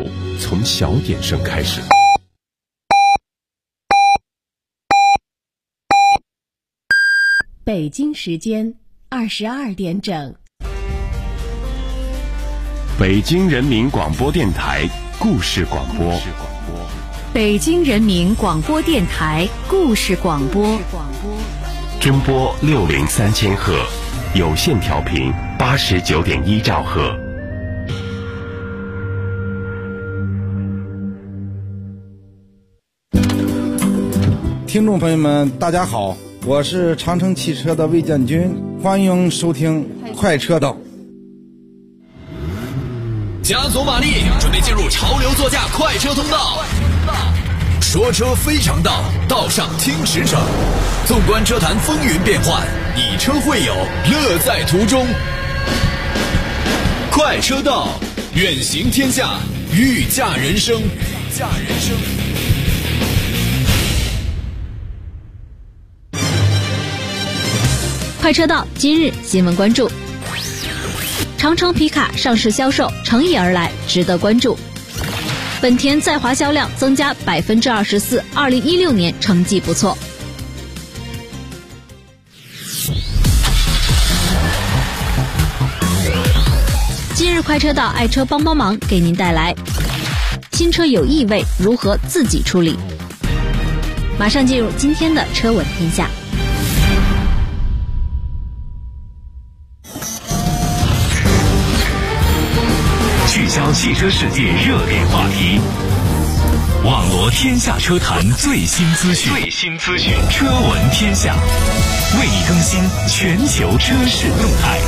从小点声开始。 北京时间22点整。 北京人民广播电台故事广播。 北京人民广播电台故事广播。 中波603千赫，有线调频89.1兆赫。 听众朋友们，大家好，我是长城汽车的魏建军，欢迎收听快车道。 加足马力，准备进入潮流座驾快车通道。说车非常道，道上听实诚。纵观车坛风云变幻，以车会友，乐在途中。快车道，远行天下，御驾人生。 快车道今日新闻关注：长城皮卡上市销售乘意而来，值得关注。本田在华销量增加24%，2016年成绩不错。今日快车道爱车帮帮忙给您带来新车有异味如何自己处理。马上进入今天的车闻天下。 聚焦汽车世界热点话题，网罗天下车坛最新资讯，车闻天下，为你更新全球车市动态。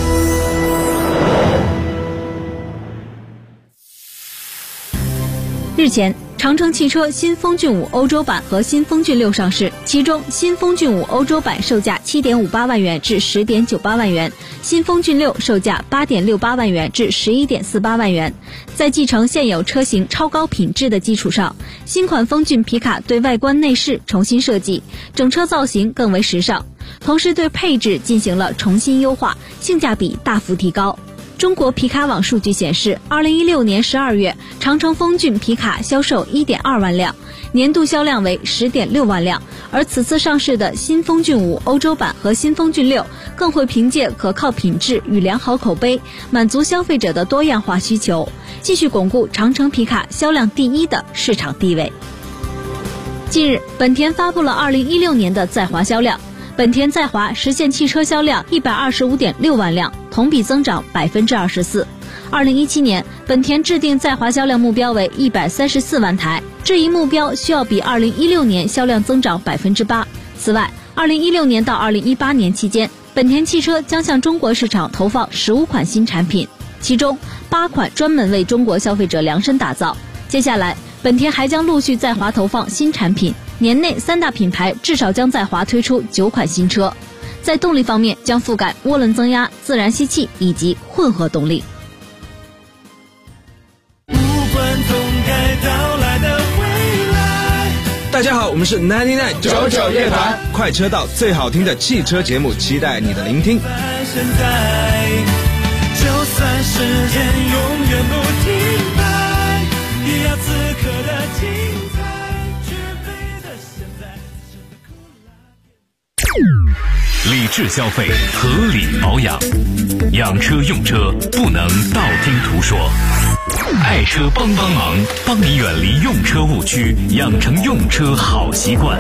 日前，长城汽车新风骏5欧洲版和新风骏6上市，其中新风骏5欧洲版售价7.58万元至10.98万元，新风骏6售价8.68万元至11.48万元。在继承现有车型超高品质的基础上，新款风骏皮卡对外观内饰重新设计，整车造型更为时尚，同时对配置进行了重新优化，性价比大幅提高。中国皮卡网数据显示，2016年12月，长城风骏皮卡销售1.2万辆，年度销量为10.6万辆。而此次上市的新风骏5欧洲版和新风骏6更会凭借可靠品质与良好口碑，满足消费者的多样化需求，继续巩固长城皮卡销量第一的市场地位。近日，本田发布了2016年的在华销量。本田在华实现汽车销量125.6万辆，同比增长24%。2017年，本田制定在华销量目标为134万台，这一目标需要比2016年销量增长8%。此外，2016年到2018年期间，本田汽车将向中国市场投放15款新产品，其中8款专门为中国消费者量身打造。接下来，本田还将陆续在华投放新产品，年内3大品牌至少将在华推出9款新车。在动力方面，将覆盖涡轮增压、自然吸气以及混合动力。 大家好，我们是99乐团，快车道最好听的汽车节目，期待你的聆听。 现在就算时间永远不停摆，也要此刻的精彩，绝对的现在。 理智消费，合理保养，养车用车不能道听途说。爱车帮帮忙，帮你远离用车误区，养成用车好习惯。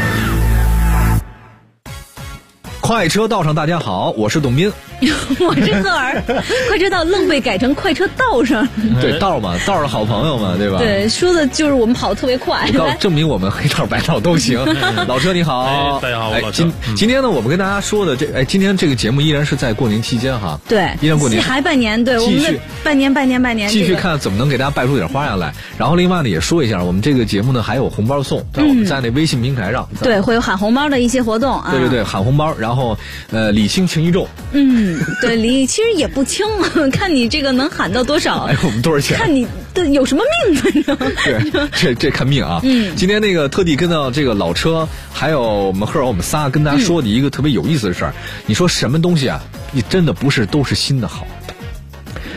快车道上，大家好，我是董斌。 我是赫儿，快车道愣被改成快车道上。 对，道嘛，道的好朋友嘛，对吧？ 对，说的就是我们跑得特别快， 证明我们黑道白道都行。老车你好， 大家好，我老车。 今天呢，我们跟大家说的今天这个节目依然是在过年期间哈。 对， 依然过年还拜年，对，我们的拜年， 继续看怎么能给大家拜出点花样来。然后另外呢，也说一下，我们这个节目呢还有红包送，在我们在那微信平台上， 对，会有喊红包的一些活动啊。 对，喊红包，然后礼轻情意重。 对，礼其实也不轻，看你这个能喊到多少。 哎，我们多少钱？ 看你的有什么命，反正。 对，这看命啊。今天那个特地跟到这个老车，还有我们赫尔，我们仨跟大家说的一个特别有意思的事儿。你说什么东西啊？你真的不是都是新的好。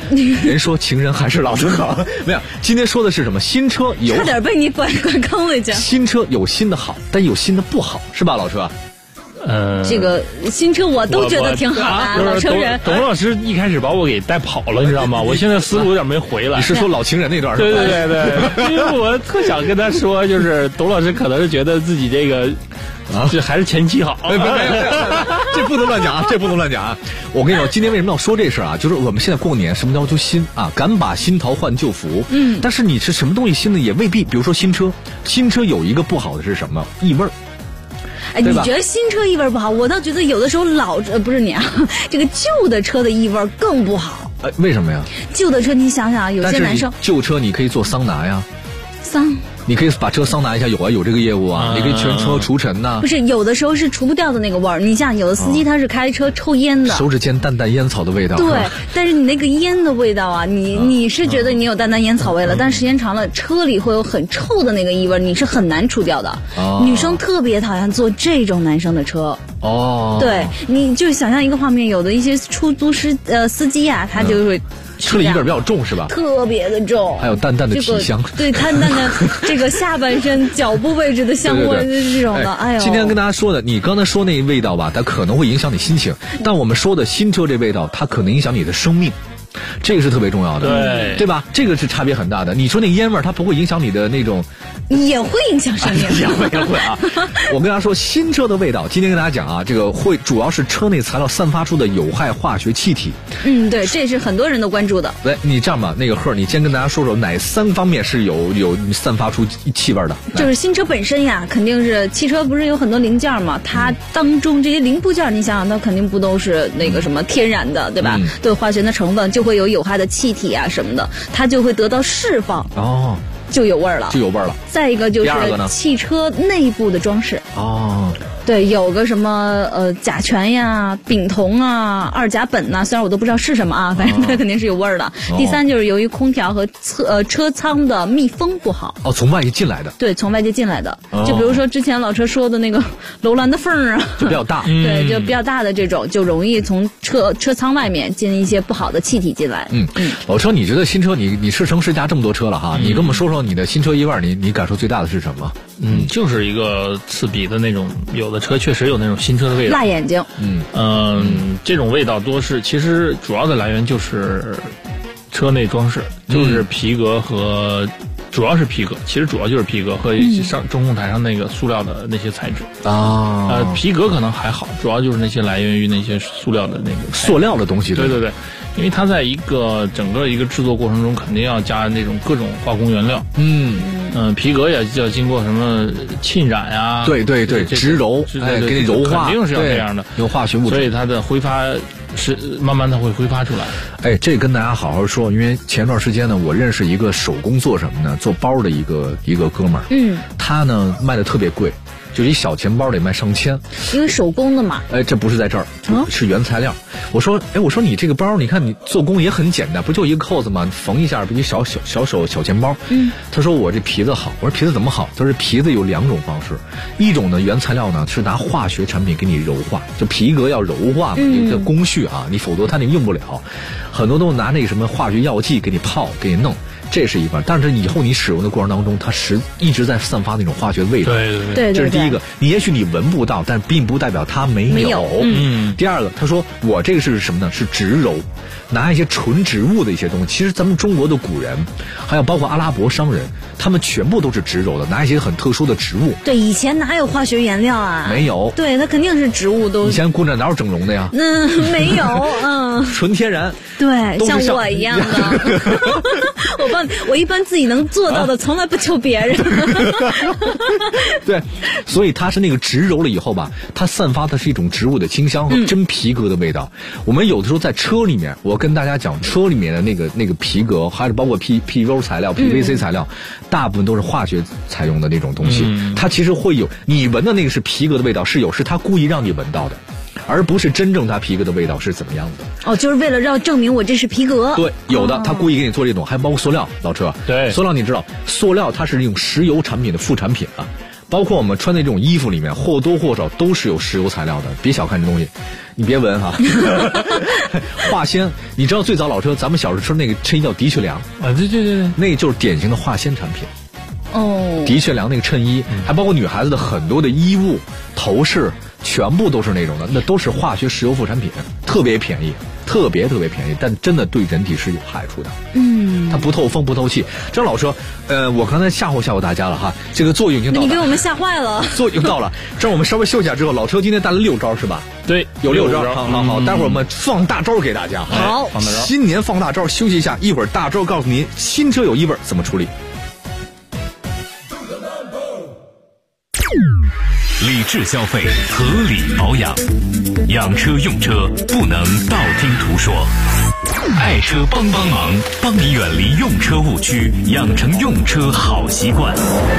人说情人还是老的好。没有，今天说的是什么？新车有差点被你拐坑回去。 新车有新的好，但有新的不好，是吧，老车？ 这个新车我都觉得挺好的，老车人。 董老师一开始把我给带跑了，你知道吗？我现在思路有点没回来。 你是说老情人那段是吧？ 对，因为我特想跟他说，就是董老师可能是觉得自己这个这还是前期好。 没有，这不能乱讲啊，这不能乱讲啊！我跟你说，今天为什么要说这事啊？就是我们现在过年，什么叫做新啊？敢把新桃换旧符。但是你是什么东西新的也未必。比如说新车有一个不好的是什么？异味儿。 哎，你觉得新车异味不好？我倒觉得有的时候不是你啊，这个旧的车的异味更不好。 为什么呀？ 旧的车你想想，有些男生旧车你可以做桑拿呀。你可以把车桑拿一下，有这个业务啊。你可以全车除尘呐。 不是，有的时候是除不掉的那个味儿。你像有的司机他是开车抽烟的， 手指间淡淡烟草的味道。 对，但是你那个烟的味道啊，你是觉得你有淡淡烟草味了，但时间长了，车里会有很臭的那个异味，你是很难除掉的。女生特别讨厌坐这种男生的车。对，你就想象一个画面，有的一些出租司机啊，他就会。 车里异味比较重是吧？ 特别的重， 还有淡淡的体香。 对，淡淡的这个下半身脚部位置的香味是这种的。哎呦， 今天跟大家说的，你刚才说那味道吧，它可能会影响你心情，但我们说的新车这味道，它可能影响你的生命。这个是特别重要的，对吧？这个是差别很大的。你说那烟味它不会影响你的那种， 也会影响生命， 也会啊。我跟大家说，新车的味道，今天跟大家讲啊，这个会主要是车内材料散发出的有害化学气体。 对，这是很多人都关注的。 来，你这样吧，那个贺，你先跟大家说说哪3方面是有散发出气味的？ 就是新车本身呀，肯定是汽车不是有很多零件嘛，它当中这些零部件，你想想，它肯定不都是那个什么天然的，对吧？都有化学的成分，就会有害的气体啊什么的，它就会得到释放，就有味儿了。再一个就是汽车内部的装饰。对，有个什么甲醛呀、丙酮啊、二甲苯呐，虽然我都不知道是什么啊，反正它肯定是有味儿的。第三就是由于空调和车舱的密封不好。 从外界进来的。 对，从外界进来的。就比如说之前老车说的那个楼兰的缝儿啊， 就比较大。 对，就比较大的这种，就容易从车舱外面进一些不好的气体进来。 老车，你觉得新车你试乘试驾这么多车了哈，你跟我们说说你的新车异味，你感受最大的是什么？ 就是一个刺鼻的那种，有的车确实有那种新车的味道， 辣眼睛。 这种味道其实主要的来源就是车内装饰，就是皮革和。主要是皮革，其实主要就是皮革和中控台上那个塑料的那些材质皮革可能还好，主要就是那些来源于那些塑料的那个塑料的东西。对， 因为它在整个一个制作过程中，肯定要加那种各种化工原料。皮革也要经过什么浸染呀， 对，植鞣，给你柔化， 肯定是要这样的， 有化学物质， 所以它的挥发是慢慢它会挥发出来。 这跟大家好好说，因为前段时间呢，我认识一个手工做什么呢？做包的一个哥们儿，他呢卖的特别贵。就一小钱包得卖上千， 因为手工的嘛。 这不是在这儿，是原材料。我说你这个包，你看你做工也很简单，不就一个扣子吗？缝一下，不一小钱包。他说我这皮子好，我说皮子怎么好？他说皮子有2种方式，一种呢原材料呢是拿化学产品给你柔化，就皮革要柔化嘛，有个工序啊，你否则它那用不了。很多都拿那个什么化学药剂给你泡，给你弄。这是一块，但是以后你使用的过程当中，它一直在散发那种化学味道。 对， 这是第一个。你也许你闻不到，但并不代表它没有。第二个，他说我这个是什么呢？是植鞣，拿一些纯植物的一些东西。其实咱们中国的古人，还有包括阿拉伯商人，他们全部都是植鞣的，拿一些很特殊的植物。 对，以前哪有化学原料啊？ 没有。 对，它肯定是植物都。 以前姑娘哪有整容的呀？ 没有。 纯天然。 对，像我一样的。我一般自己能做到的，从来不求别人。 对，所以它是那个植鞣了以后吧，它散发的是一种植物的清香和真皮革的味道。我们有的时候在车里面，我跟大家讲，车里面的那个皮革，还是包括 PVC 材料、PVC 材料，大部分都是化学采用的那种东西。它其实会有你闻的那个是皮革的味道，是它故意让你闻到的。而不是真正它皮革的味道是怎么样的。 就是为了要证明我这是皮革。 对，有的他故意给你做这种，还包括塑料，老车。 对， 塑料你知道，塑料它是用石油产品的副产品啊。 包括我们穿的这种衣服里面或多或少都是有石油材料的，别小看这东西，你别闻哈。化纤，你知道最早老车咱们小时候吃那个衬衣叫的确良啊，对， 那就是典型的化纤产品。 哦， 的确良那个衬衣，还包括女孩子的很多的衣物、头饰，全部都是那种的，那都是化学石油副产品，特别便宜，特别便宜，但真的对人体是有害处的。它不透风不透气。张老车，我刚才吓唬大家了哈，这个作用已经到了， 你给我们吓坏了。 作用到了，这我们稍微休息一下之后，老车今天带了6招是吧？ 对， 有6招。好，待会儿我们放大招给大家。 好， 放大招， 新年放大招，休息一下，一会儿大招告诉您新车有异味怎么处理。 理智消费，合理保养，养车用车不能道听途说。爱车帮忙，帮你远离用车误区，养成用车好习惯。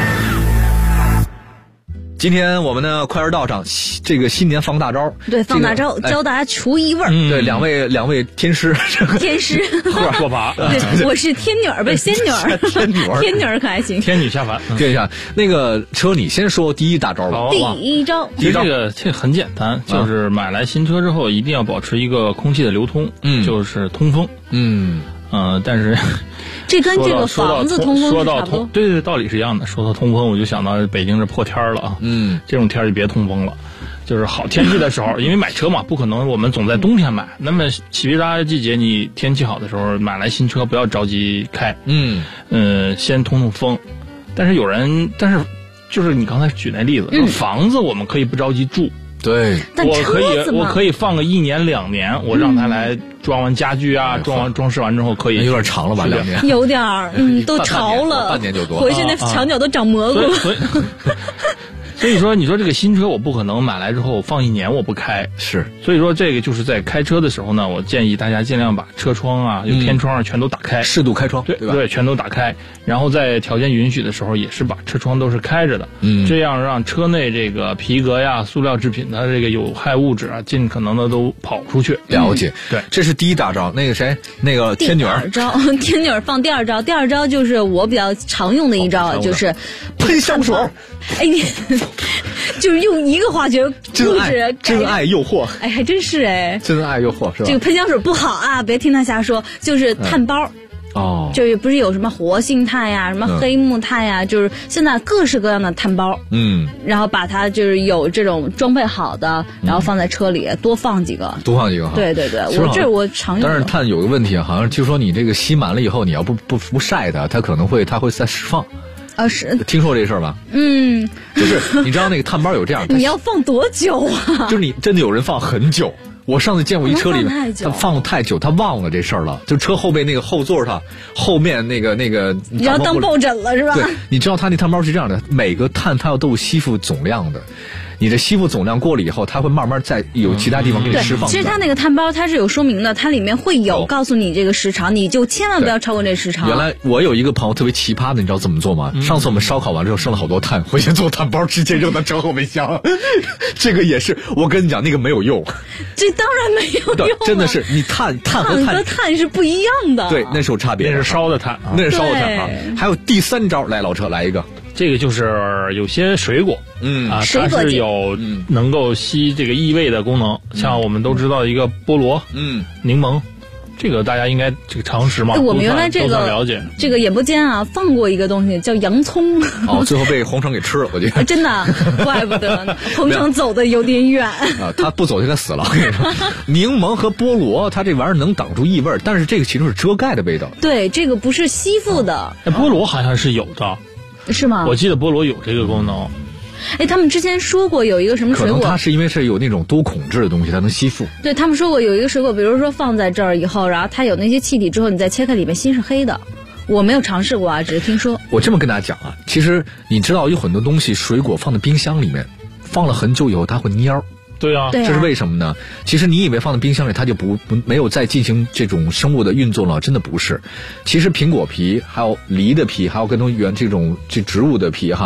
今天我们呢快车道上这个新年放大招， 对，放大招，教大家除异味。 对，两位天师， 天师说法， 对，我是天女儿呗，仙女儿，天女儿可还行， 天女下凡。 对一下那个车，你先说第一大招吧。 第一招， 这个很简单，就是买来新车之后一定要保持一个空气的流通，就是通风。但是这跟这个房子通风说到通，对，道理是一样的。说到通风，我就想到北京这破天了啊，这种天就别通风了。就是好天气的时候，因为买车嘛，不可能我们总在冬天买。那么起皮沙季节，你天气好的时候买来新车，不要着急开，先通风。但是就是你刚才举那例子，房子我们可以不着急住。 对， 我可以放个1年2年，我让他来装完家具啊，装饰完之后可以。 有点长了吧，2年？ 有点儿，都潮了， 半年就多， 回去那墙角都长蘑菇了。 所以说，你说这个新车我不可能买来之后放1年我不开， 是。 所以说这个就是在开车的时候呢，我建议大家尽量把车窗啊、有天窗啊全都打开， 适度开窗，对吧？ 对，全都打开。然后在条件允许的时候，也是把车窗都是开着的，这样让车内这个皮革呀、塑料制品的这个有害物质啊，尽可能的都跑出去。 了解， 对， 这是第一大招。那个谁，那个天女儿招，天女儿放第二招。第二招就是我比较常用的一招，就是喷香水。 哎，你就是用一个化学物质， 真爱诱惑。 哎，还真是哎， 真爱诱惑是吧？ 这个喷香水不好啊，别听他瞎说，就是碳包。就是不是有什么活性炭呀，什么黑木炭呀，就是现在各式各样的碳包，然后把它就是有这种装配好的，然后放在车里，多放几个哈。对，我常用。 但是碳有个问题，好像就说你这个吸满了以后，你要不晒它可能会再释放。 是听说这事儿吧？就是你知道那个碳包有这样， 你要放多久啊？ 就是你真的有人放很久。我上次见过一车里面，他放太久，他忘了这事儿了。就车后背那个后座上后面那个， 你要当抱枕了是吧？ 对，你知道他那碳包是这样的，每个碳它要都有吸附总量的。你的吸附总量过了以后，它会慢慢在有其他地方给你释放。 其实它那个碳包它是有说明的，它里面会有告诉你这个时长，你就千万不要超过这时长。 原来我有一个朋友特别奇葩的，你知道怎么做吗？上次我们烧烤完之后剩了好多碳，回去做碳包，直接扔到车后备箱。这个也是，我跟你讲，那个没有用。 这当然没有用， 真的是你碳和碳是不一样的。 对，那是有差别， 那是烧的碳， 那是烧的碳啊。还有第3招，来老车来一个。 这个就是有些水果，它是有能够吸这个异味的功能，像我们都知道一个菠萝，柠檬，这个大家应该这个常识嘛。 我们原来这个了解， 这个眼部间啊放过一个东西叫洋葱， 最后被红绳给吃了，我觉得真的，怪不得红绳走的有点远啊，他不走就该死了。我跟你说，柠檬和菠萝，它这玩意儿能挡住异味，但是这个其实是遮盖的味道。 对，这个不是吸附的。 菠萝好像是有的。 是吗？ 我记得菠萝有这个功能。 他们之前说过有一个什么水果， 可能它是因为是有那种多孔质的东西，它能吸附。 对，他们说过有一个水果，比如说放在这儿以后，然后它有那些气体之后，你再切开里面心是黑的。我没有尝试过啊，只是听说。 我这么跟大家讲啊，其实你知道有很多东西，水果放在冰箱里面，放了很久以后它会蔫儿。 对啊， 这是为什么呢？其实你以为放在冰箱里它就没有再进行这种生物的运作了，真的不是。其实苹果皮、还有梨的皮、还有各种这植物的皮哈，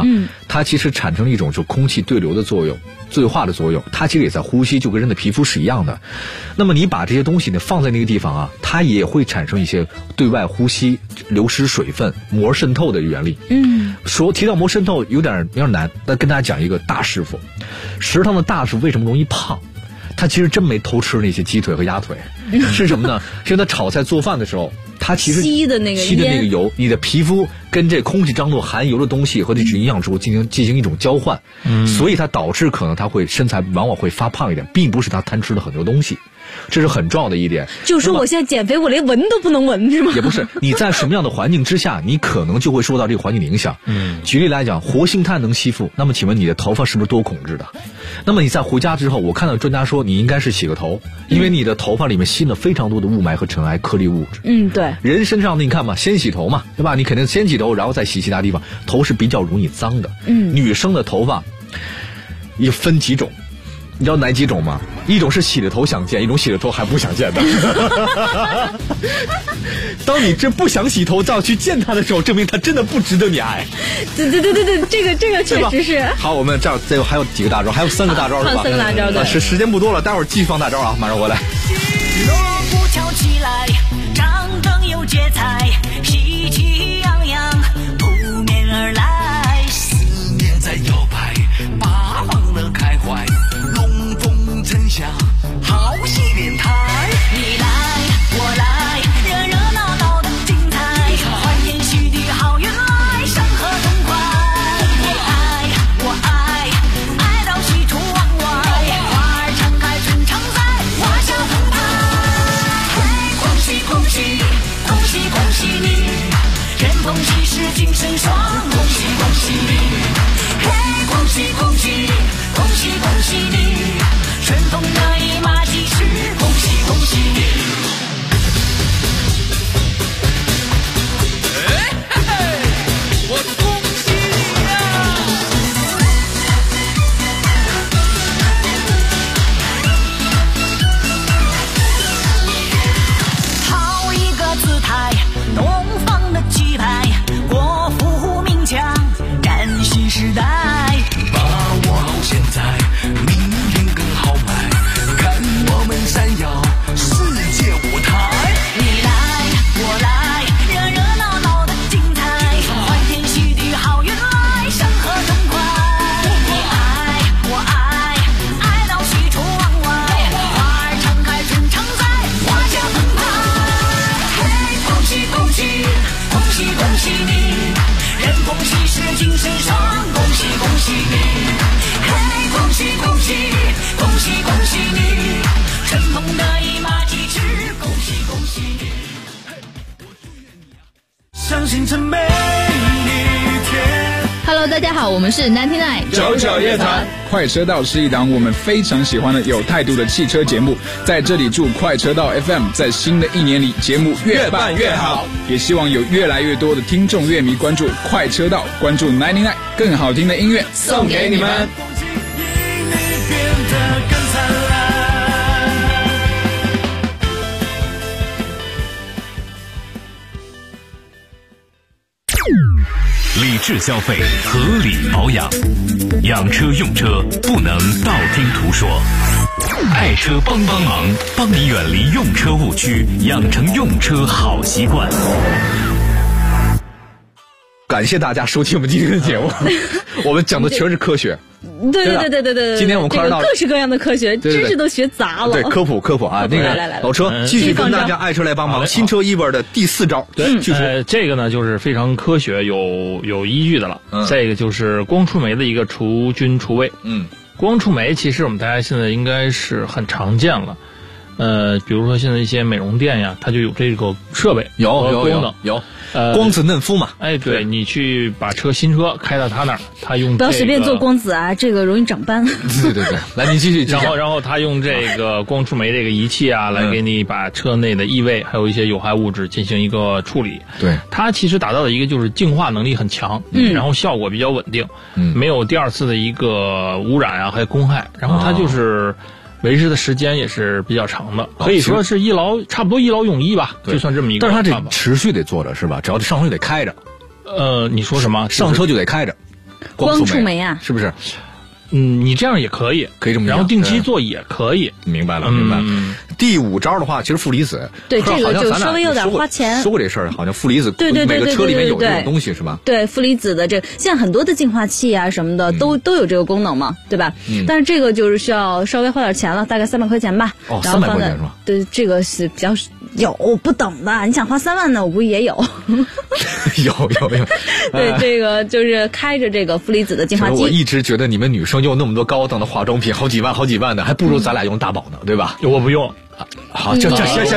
它其实产生了一种就空气对流的作用、最化的作用，它其实也在呼吸，就跟人的皮肤是一样的。那么你把这些东西呢放在那个地方啊，它也会产生一些对外呼吸、流失水分、膜渗透的原理。提到膜渗透有点难，那跟大家讲一个大师傅。食堂的大师傅为什么容易胖？他其实真没偷吃那些鸡腿和鸭腿，是什么呢？是因为他炒菜做饭的时候，他其实吸的那个油，你的皮肤跟这空气当中含油的东西和这种营养植物进行一种交换，所以它导致可能他会身材往往会发胖一点，并不是他贪吃了很多东西。这是很重要的一点。 就说我现在减肥，我连闻都不能闻，是吗？ 也不是，你在什么样的环境之下，你可能就会受到这个环境的影响。举例来讲，活性炭能吸附，那么请问你的头发是不是多孔质的？那么你在回家之后，我看到专家说你应该是洗个头，因为你的头发里面吸了非常多的雾霾和尘埃颗粒物质。 对。 人身上你看嘛，先洗头嘛，对吧？你肯定先洗头，然后再洗其他地方，头是比较容易脏的。女生的头发也分几种。你知道哪几种吗？一种是洗了头想见，一种洗了头还不想见的。当你真不想洗头再去见他的时候，证明他真的不值得你爱。 对，这个确实是。 好，我们这样再还有几个大招，还有3个大招是吧？ 放3个大招，对。 时间不多了，待会儿继续放大招啊，马上回来。 锣鼓敲起来，张灯有节彩，喜气洋洋扑面而来，思念在摇摆，八方的开怀。真相好戏连台，你来我来，热热闹闹的精彩，欢天喜地好运来，山河痛快。你爱我爱，爱到喜出望外，花儿常开春常在，花香澎湃。嘿，恭喜恭喜恭喜恭喜你，人逢喜事精神爽，恭喜恭喜你。嘿，恭喜恭喜恭喜恭喜你，春风得意马蹄驰，恭喜恭喜你！我恭喜你呀！好一个姿态，东方的气派，国富民强，崭新时代，把握好现在。闪耀世界舞台，你来我来，热热闹闹的精彩，欢天喜地好运来，山河痛快。你爱我爱，爱到喜出望外，花儿常开春常在，花香澎湃。嘿，恭喜恭喜恭喜恭喜你，人逢喜事精神爽，恭喜恭喜你。嘿，恭喜恭喜恭喜恭喜你，春风得意马蹄驰，恭喜恭喜你！相信这每一天。 Hello， 大家好，我们是99 99夜谈。快车道是一档我们非常喜欢的有态度的汽车节目，在这里祝快车道 FM 在新的一年里节目越办越好，也希望有越来越多的听众乐迷关注快车道，关注99更好听的音乐送给你们。 理智消费，合理保养，养车用车不能道听途说。爱车帮忙，帮你远离用车误区，养成用车好习惯。 感谢大家收听我们今天的节目，我们讲的全是科学。 对， 今天我们快车道各式各样的科学知识都学杂了。 对，科普啊，那个老车继续跟大家爱车来帮忙，新车一本的第4招。 对，这个呢就是非常科学有依据的了。这个就是光触媒的一个除菌除味。光触媒其实我们大家现在应该是很常见了。比如说现在一些美容店呀，它就有这个设备，有光子嫩肤嘛。 对，你去把新车开到他那儿，他用不要随便做光子啊，这个容易长斑。 对，来你继续。 然后他用这个光触媒这个仪器啊，来给你把车内的异味还有一些有害物质进行一个处理。 对， 它其实达到的一个就是净化能力很强，然后效果比较稳定，没有第二次的一个污染啊，还有公害，然后它就是维持的时间也是比较长的，可以说是差不多一劳永逸吧，就算这么一个。 但是它这持续得做着是吧？只要上车就得开着。 你说什么？ 上车就得开着。 光触媒啊， 是不是？ 你这样也可以， 可以这么， 然后定期做也可以。 明白了，明白了。第5招的话，其实负离子， 对这个就稍微有点花钱。 说过这事儿，好像负离子， 对， 每个车里面有这种东西是吧？ 对，负离子的这现在很多的净化器啊什么的都有这个功能嘛，对吧？但是这个就是需要稍微花点钱了，大概300块钱吧。 哦，300块钱是吧？ 对，这个是比较有不等的，你想花3万呢，我估计也有。 有。 对，这个就是开着这个负离子的净化器。 我一直觉得你们女生用那么多高档的化妆品，好几万的，还不如咱俩用大宝呢，对吧？ 我不用。 好，行，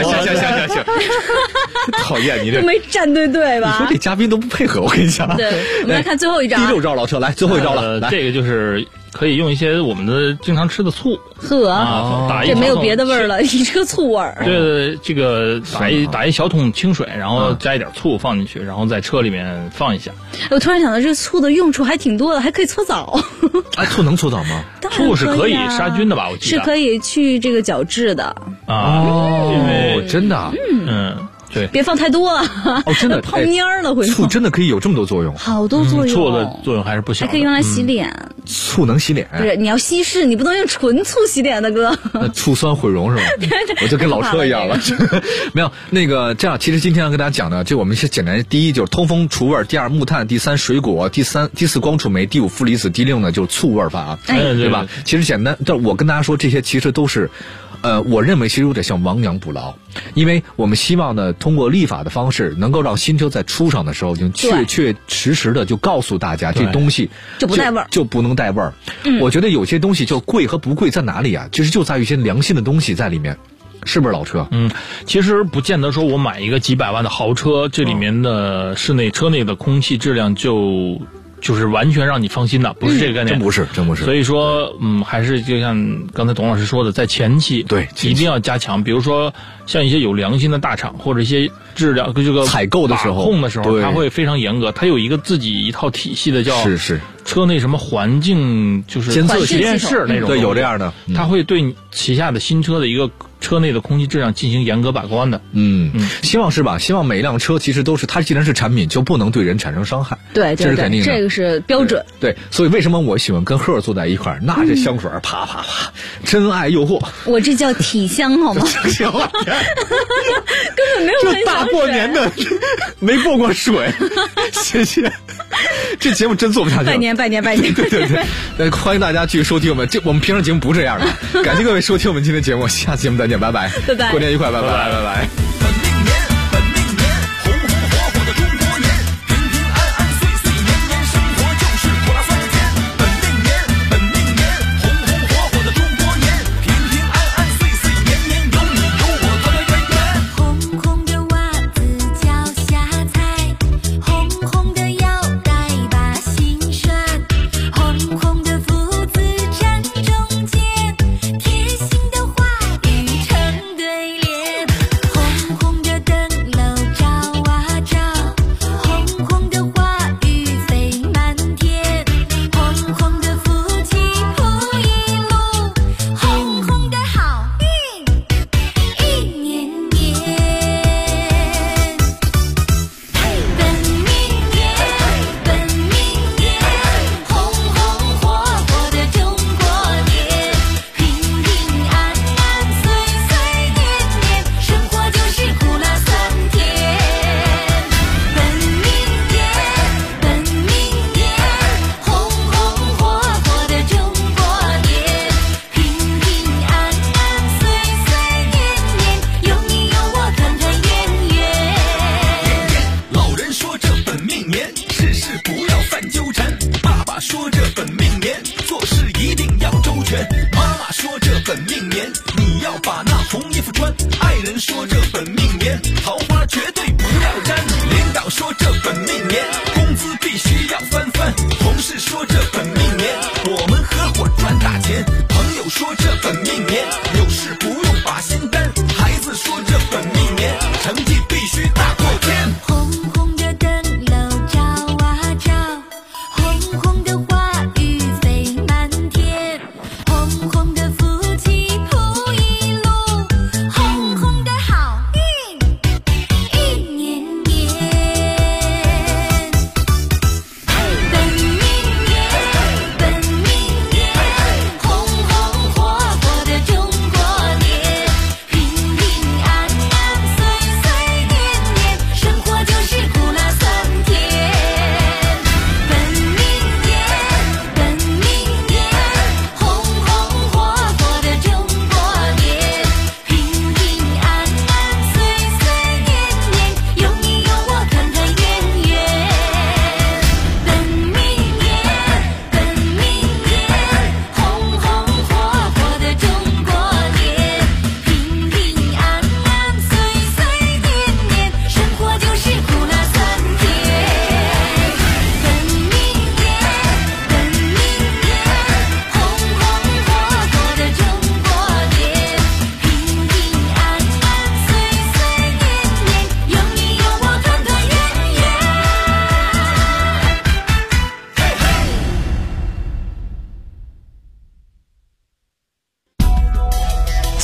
讨厌你这没站对吧？ 你说这嘉宾都不配合，我跟你讲。 对，我们来看最后一招。 第6招，老车来最后一招了。 这个就是可以用一些我们的经常吃的醋， 这没有别的味儿了，一个醋味儿。 对，这个打一小桶清水，然后加一点醋放进去，然后在车里面放一下。 我突然想到，这醋的用处还挺多的，还可以搓澡。 哎，醋能搓澡吗？ 醋是可以杀菌的吧？我记得是可以去这个角质的。 真的。 对， 别放太多了。 真的泡蔫了会。 醋真的可以有这么多作用， 好多作用。 醋的作用还是不小， 还可以用来洗脸。 醋能洗脸？ 不是，你要稀释，你不能用纯醋洗脸的哥。 那醋酸毁容是吧？我就跟老车一样了。没有那个这样，其实今天要跟大家讲的，就我们是简单，第1就是通风除味，第2木炭，第3水果，第4光触媒，第5负离子，第6呢就是醋味法，对吧？其实简单，但我跟大家说这些其实都是。我认为其实有点像亡羊补牢，因为我们希望呢，通过立法的方式，能够让新车在出厂的时候，就确实的就告诉大家，这东西就不带味儿， 就不能带味儿。我觉得有些东西就贵和不贵在哪里啊？其实就在于一些良心的东西在里面。是不是老车？ 其实不见得说我买一个几百万的豪车，这里面的车内的空气质量就是完全让你放心的，不是这个概念， 真不是。 所以说，还是就像刚才董老师说的，在前期一定要加强，比如说像一些有良心的大厂或者一些质量这个采购的时候、 把控的时候，它会非常严格，它有自己一套体系的叫车内什么环境就是监测实验室那种， 对，有这样的， 它会对旗下的新车的一个车内的空气质量进行严格把关的。 希望是吧？希望每一辆车其实都是它既然是产品，就不能对人产生伤害。 对， 这是肯定的， 这个是标准。 对，所以为什么我喜欢跟赫尔坐在一块儿，拿着香水啪啪啪，真爱诱惑。 我这叫体香好吗？ 行，根本没有这大过年的没过过水，谢谢。这节目真做不下去了。 拜年。 对，欢迎大家继续收听我们。我们平常节目不这样的。感谢各位收听我们今天的节目，下次节目再见，拜拜， 拜拜， 过年愉快，拜拜。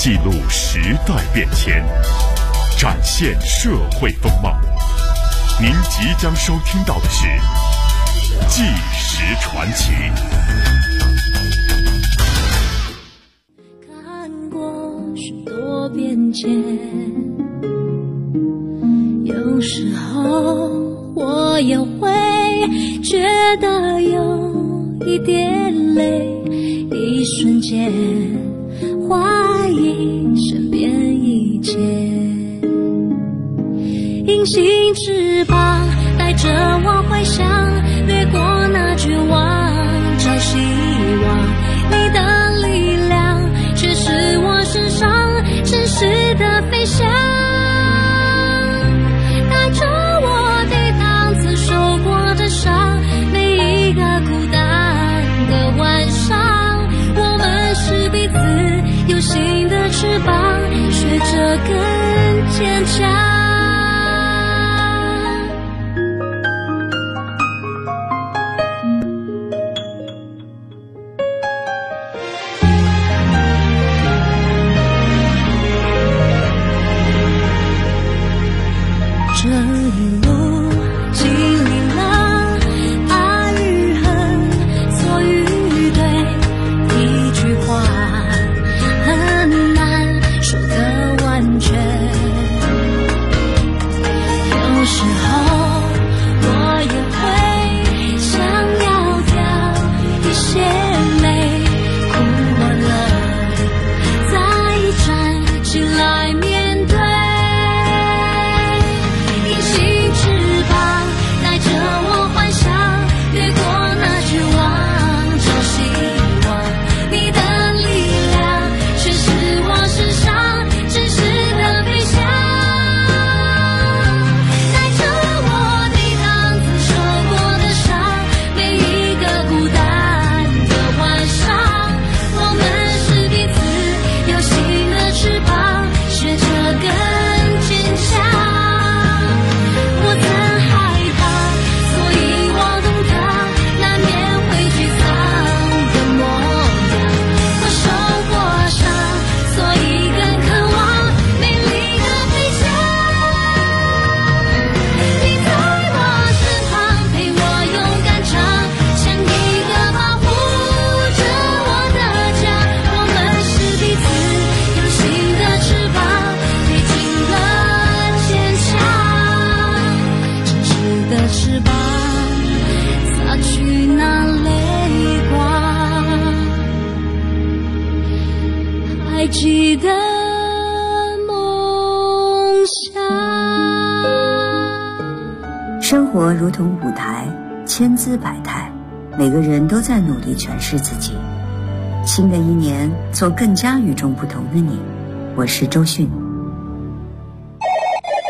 记录时代变迁，展现社会风貌。您即将收听到的是《纪实传奇》。 看过许多变迁，有时候我也会觉得有一点累，一瞬间怀疑身边一切。隐形翅膀带着我回想，掠过那绝望，找希望。你的力量却是我身上真实的飞翔，带着我抵挡曾受过的伤。每一个孤单的晚上，我们是彼此有形的翅膀，学着更坚强。这一路经历了爱与恨，错与对，一句话很难说得完全。有时候我也会想要掉一些泪，哭完了再站起来面对。记得梦想。 生活如同舞台，千姿百态，每个人都在努力诠释自己。新的一年，做更加与众不同的你。我是周迅。